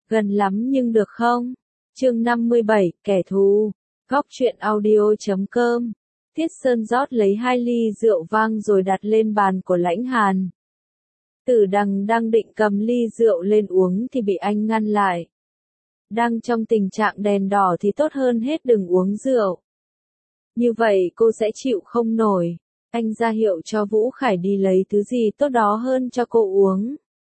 Gần lắm nhưng được không? Chương 57, kẻ thù. Góc truyện audio.com. Tiết Sơn rót lấy 2 ly rượu vang rồi đặt lên bàn của Lãnh Hàn. Tử Đằng đang định cầm ly rượu lên uống thì bị anh ngăn lại. Đang trong tình trạng đèn đỏ thì tốt hơn hết đừng uống rượu. Như vậy cô sẽ chịu không nổi. Anh ra hiệu cho Vũ Khải đi lấy thứ gì tốt đó hơn cho cô uống.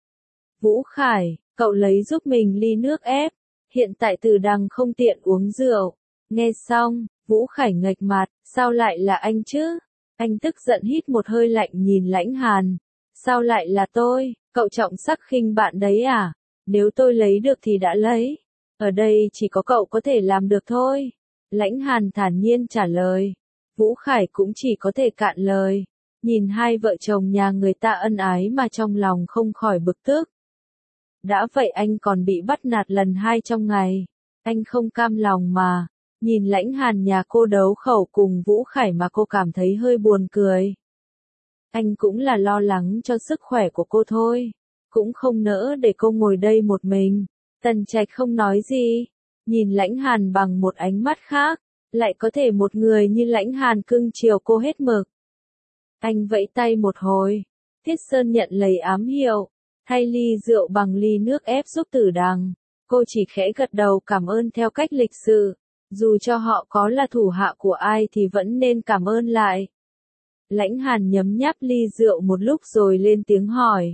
Vũ Khải, cậu lấy giúp mình ly nước ép. Hiện tại Tử Đằng không tiện uống rượu. Nghe xong, Vũ Khải nghệch mặt, sao lại là anh chứ? Anh tức giận hít một hơi lạnh nhìn Lãnh Hàn. Sao lại là tôi? Cậu trọng sắc khinh bạn đấy à? Nếu tôi lấy được thì đã lấy. Ở đây chỉ có cậu có thể làm được thôi. Lãnh Hàn thản nhiên trả lời. Vũ Khải cũng chỉ có thể cạn lời. Nhìn hai vợ chồng nhà người ta ân ái mà trong lòng không khỏi bực tức. Đã vậy anh còn bị bắt nạt lần 2 trong ngày. Anh không cam lòng mà. Nhìn Lãnh Hàn nhà cô đấu khẩu cùng Vũ Khải mà cô cảm thấy hơi buồn cười. Anh cũng là lo lắng cho sức khỏe của cô thôi. Cũng không nỡ để cô ngồi đây một mình. Tần Trạch không nói gì. Nhìn Lãnh Hàn bằng một ánh mắt khác. Lại có thể một người như Lãnh Hàn cưng chiều cô hết mực. Anh vẫy tay một hồi. Tiết Sơn nhận lấy ám hiệu. Thay ly rượu bằng ly nước ép giúp Tử Đằng. Cô chỉ khẽ gật đầu cảm ơn theo cách lịch sự. Dù cho họ có là thủ hạ của ai thì vẫn nên cảm ơn lại. Lãnh Hàn nhấm nháp ly rượu một lúc rồi lên tiếng hỏi.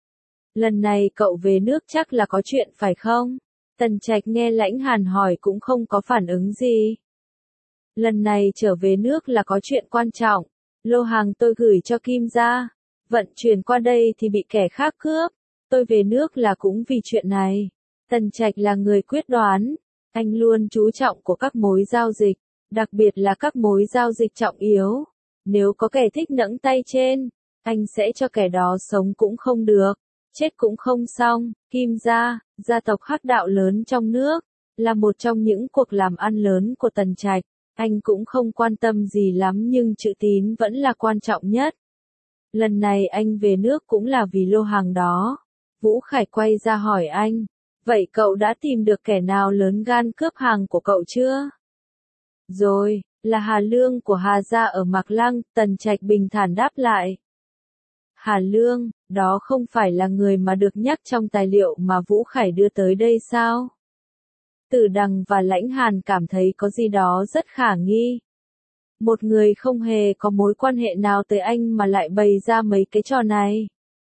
Lần này cậu về nước chắc là có chuyện phải không? Tần Trạch nghe Lãnh Hàn hỏi cũng không có phản ứng gì. Lần này trở về nước là có chuyện quan trọng. Lô hàng tôi gửi cho Kim gia. Vận chuyển qua đây thì bị kẻ khác cướp. Tôi về nước là cũng vì chuyện này. Tần Trạch là người quyết đoán. Anh luôn chú trọng của các mối giao dịch. Đặc biệt là các mối giao dịch trọng yếu. Nếu có kẻ thích nẫng tay trên, anh sẽ cho kẻ đó sống cũng không được. Chết cũng không xong. Kim gia, gia tộc hắc đạo lớn trong nước, là một trong những cuộc làm ăn lớn của Tần Trạch. Anh cũng không quan tâm gì lắm nhưng chữ tín vẫn là quan trọng nhất. Lần này anh về nước cũng là vì lô hàng đó. Vũ Khải quay ra hỏi anh. Vậy cậu đã tìm được kẻ nào lớn gan cướp hàng của cậu chưa? Rồi, là Hà Lương của Hà gia ở Mạc Lăng, Tần Trạch bình thản đáp lại. Hà Lương, đó không phải là người mà được nhắc trong tài liệu mà Vũ Khải đưa tới đây sao? Tử Đằng và Lãnh Hàn cảm thấy có gì đó rất khả nghi. Một người không hề có mối quan hệ nào tới anh mà lại bày ra mấy cái trò này.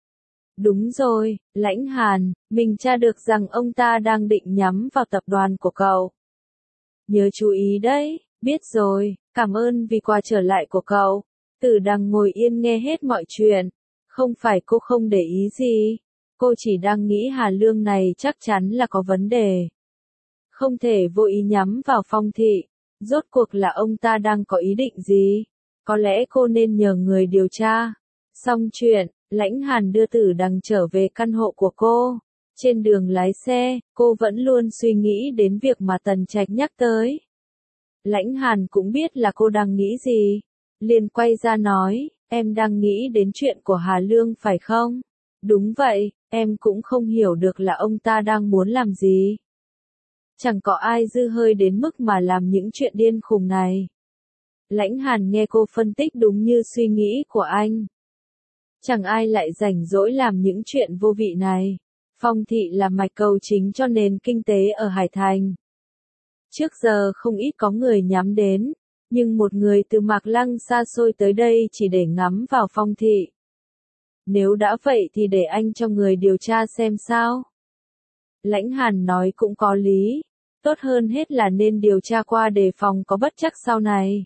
Đúng rồi, Lãnh Hàn, mình tra được rằng ông ta đang định nhắm vào tập đoàn của cậu. Nhớ chú ý đấy, biết rồi, cảm ơn vì quà trở lại của cậu. Tử Đằng ngồi yên nghe hết mọi chuyện. Không phải cô không để ý gì. Cô chỉ đang nghĩ Hà Lương này chắc chắn là có vấn đề. Không thể vô ý nhắm vào Phong Thị. Rốt cuộc là ông ta đang có ý định gì? Có lẽ cô nên nhờ người điều tra. Xong chuyện, Lãnh Hàn đưa Tử Đằng trở về căn hộ của cô. Trên đường lái xe, cô vẫn luôn suy nghĩ đến việc mà Tần Trạch nhắc tới. Lãnh Hàn cũng biết là cô đang nghĩ gì. Liền quay ra nói, em đang nghĩ đến chuyện của Hà Lương phải không? Đúng vậy, em cũng không hiểu được là ông ta đang muốn làm gì. Chẳng có ai dư hơi đến mức mà làm những chuyện điên khùng này. Lãnh Hàn nghe cô phân tích đúng như suy nghĩ của anh. Chẳng ai lại rảnh rỗi làm những chuyện vô vị này. Phong Thị là mạch cầu chính cho nền kinh tế ở Hải Thành. Trước giờ không ít có người nhắm đến, nhưng một người từ Mạc Lăng xa xôi tới đây chỉ để ngắm vào Phong Thị. Nếu đã vậy thì để anh cho người điều tra xem sao. Lãnh Hàn nói cũng có lý. Tốt hơn hết là nên điều tra qua đề phòng có bất trắc sau này.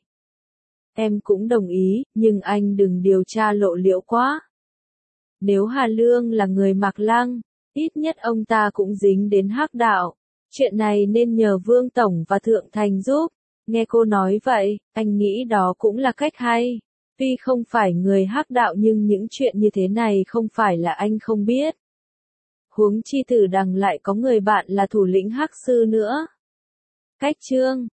Em cũng đồng ý, nhưng anh đừng điều tra lộ liễu quá. Nếu Hà Lương là người Mạc Lăng, ít nhất ông ta cũng dính đến hắc đạo. Chuyện này nên nhờ Vương Tổng và Thượng Thành giúp. Nghe cô nói vậy, anh nghĩ đó cũng là cách hay. Tuy không phải người hắc đạo nhưng những chuyện như thế này không phải là anh không biết. Huống chi Tử Đằng lại có người bạn là thủ lĩnh hắc sư nữa. Cách chương